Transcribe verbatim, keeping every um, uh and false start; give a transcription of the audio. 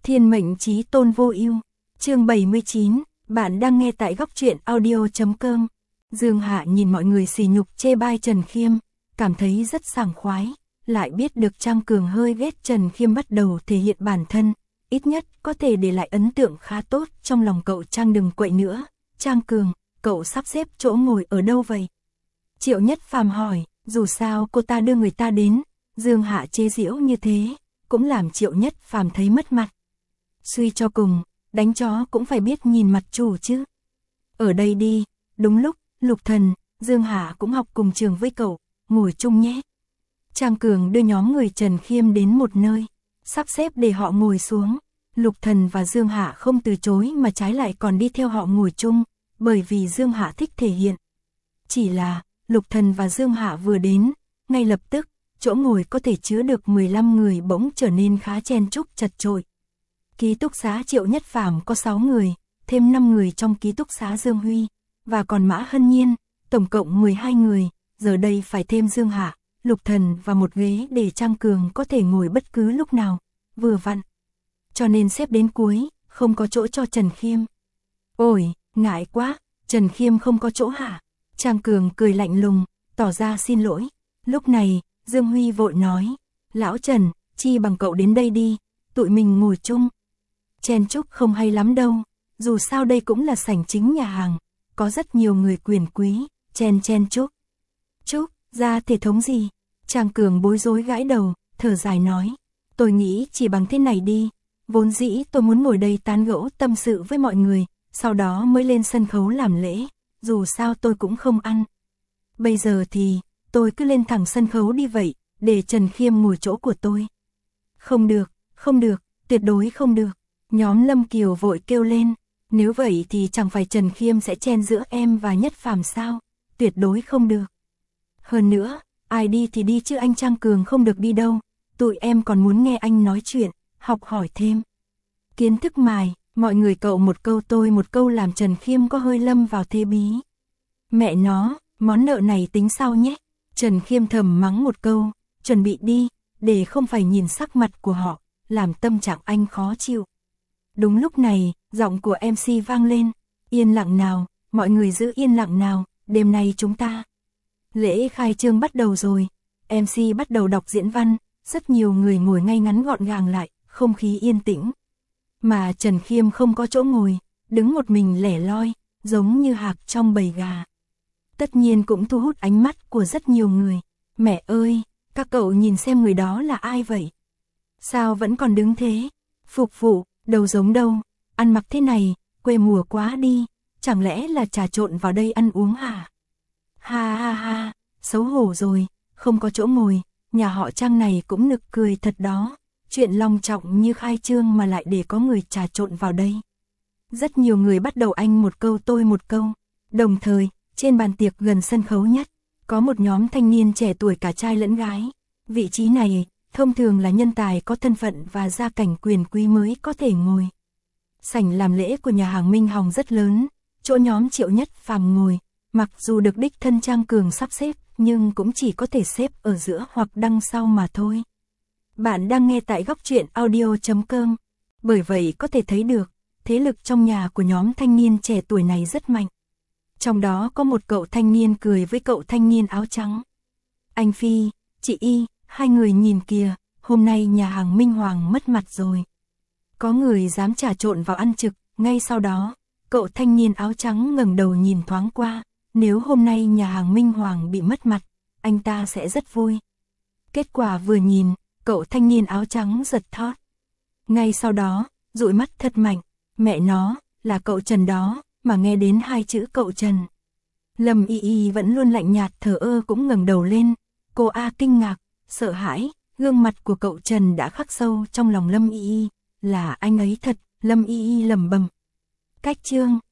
Thiên mệnh chí tôn vô ưu. Chương bảy mươi chín, bạn đang nghe tại góc truyện audio chấm com. Dương Hạ nhìn mọi người sỉ nhục chê bai Trần Khiêm, cảm thấy rất sảng khoái, lại biết được Trang Cường hơi ghét Trần Khiêm bắt đầu thể hiện bản thân, ít nhất có thể để lại ấn tượng khá tốt trong lòng cậu. Trang đừng quậy nữa, Trang Cường, cậu sắp xếp chỗ ngồi ở đâu vậy? Triệu Nhất Phàm hỏi, dù sao cô ta đưa người ta đến. Dương Hạ chế giễu như thế, cũng làm Triệu Nhất Phàm thấy mất mặt. Suy cho cùng, đánh chó cũng phải biết nhìn mặt chủ chứ. Ở đây đi. Đúng lúc, Lục Thần, Dương Hạ cũng học cùng trường với cậu, ngồi chung nhé. Trang Cường đưa nhóm người Trần Khiêm đến một nơi, sắp xếp để họ ngồi xuống. Lục Thần và Dương Hạ không từ chối mà trái lại còn đi theo họ ngồi chung, bởi vì Dương Hạ thích thể hiện. Chỉ là, Lục Thần và Dương Hạ vừa đến, ngay lập tức, chỗ ngồi có thể chứa được mười lăm người bỗng trở nên khá chen chúc chật chội. Ký túc xá Triệu Nhất Phàm có sáu người, thêm năm người trong ký túc xá Dương Huy, và còn Mã Hân Nhiên, tổng cộng mười hai người, giờ đây phải thêm Dương Hạ, Lục Thần và một ghế để Trang Cường có thể ngồi bất cứ lúc nào, vừa vặn. Cho nên xếp đến cuối, không có chỗ cho Trần Khiêm. Ôi, ngại quá, Trần Khiêm không có chỗ hả? Trang Cường cười lạnh lùng, tỏ ra xin lỗi. Lúc này, Dương Huy vội nói, lão Trần, chi bằng cậu đến đây đi, tụi mình ngồi chung. Chen chúc không hay lắm đâu, dù sao đây cũng là sảnh chính nhà hàng, có rất nhiều người quyền quý, chen chen chúc. Chúc, ra thể thống gì? Trang Cường bối rối gãi đầu, thở dài nói, tôi nghĩ chỉ bằng thế này đi, vốn dĩ tôi muốn ngồi đây tán gẫu tâm sự với mọi người, sau đó mới lên sân khấu làm lễ, dù sao tôi cũng không ăn. Bây giờ thì, tôi cứ lên thẳng sân khấu đi vậy, để Trần Khiêm ngồi chỗ của tôi. Không được, không được, tuyệt đối không được. Nhóm Lâm Kiều vội kêu lên, nếu vậy thì chẳng phải Trần Khiêm sẽ chen giữa em và Nhất Phàm sao, tuyệt đối không được. Hơn nữa, ai đi thì đi chứ anh Trang Cường không được đi đâu, tụi em còn muốn nghe anh nói chuyện, học hỏi thêm. Kiến thức mài, mọi người cậu một câu tôi một câu làm Trần Khiêm có hơi lâm vào thế bí. Mẹ nó, món nợ này tính sau nhé. Trần Khiêm thầm mắng một câu, chuẩn bị đi, để không phải nhìn sắc mặt của họ, làm tâm trạng anh khó chịu. Đúng lúc này, giọng của em xê vang lên, yên lặng nào, mọi người giữ yên lặng nào, đêm nay chúng ta. Lễ khai trương bắt đầu rồi, em xê bắt đầu đọc diễn văn, rất nhiều người ngồi ngay ngắn gọn gàng lại, không khí yên tĩnh. Mà Trần Khiêm không có chỗ ngồi, đứng một mình lẻ loi, giống như hạc trong bầy gà. Tất nhiên cũng thu hút ánh mắt của rất nhiều người. Mẹ ơi, các cậu nhìn xem người đó là ai vậy? Sao vẫn còn đứng thế? Phục vụ, đâu giống đâu, ăn mặc thế này, quê mùa quá đi, chẳng lẽ là trà trộn vào đây ăn uống hả? Ha ha ha, xấu hổ rồi, không có chỗ ngồi, nhà họ Trang này cũng nực cười thật đó, chuyện long trọng như khai trương mà lại để có người trà trộn vào đây. Rất nhiều người bắt đầu anh một câu tôi một câu, đồng thời, trên bàn tiệc gần sân khấu nhất, có một nhóm thanh niên trẻ tuổi cả trai lẫn gái, vị trí này thông thường là nhân tài có thân phận và gia cảnh quyền quý mới có thể ngồi. Sảnh làm lễ của nhà hàng Minh Hồng rất lớn, chỗ nhóm Triệu Nhất Phàm ngồi, mặc dù được đích thân Trang Cường sắp xếp, nhưng cũng chỉ có thể xếp ở giữa hoặc đằng sau mà thôi. Bạn đang nghe tại góc truyện audio chấm com, bởi vậy có thể thấy được, thế lực trong nhà của nhóm thanh niên trẻ tuổi này rất mạnh. Trong đó có một cậu thanh niên cười với cậu thanh niên áo trắng. Anh Phi, chị Y, hai người nhìn kìa, hôm nay nhà hàng Minh Hoàng mất mặt rồi. Có người dám trà trộn vào ăn trực, ngay sau đó, cậu thanh niên áo trắng ngẩng đầu nhìn thoáng qua, nếu hôm nay nhà hàng Minh Hoàng bị mất mặt, anh ta sẽ rất vui. Kết quả vừa nhìn, cậu thanh niên áo trắng giật thót. Ngay sau đó, dụi mắt thật mạnh, mẹ nó, là cậu Trần đó, mà nghe đến hai chữ cậu Trần. Lâm Y Y vẫn luôn lạnh nhạt thờ ơ cũng ngẩng đầu lên, cô A kinh ngạc, sợ hãi, gương mặt của cậu Trần đã khắc sâu trong lòng Lâm Y Y, là anh ấy thật, Lâm Y Y lẩm bẩm. Cách chương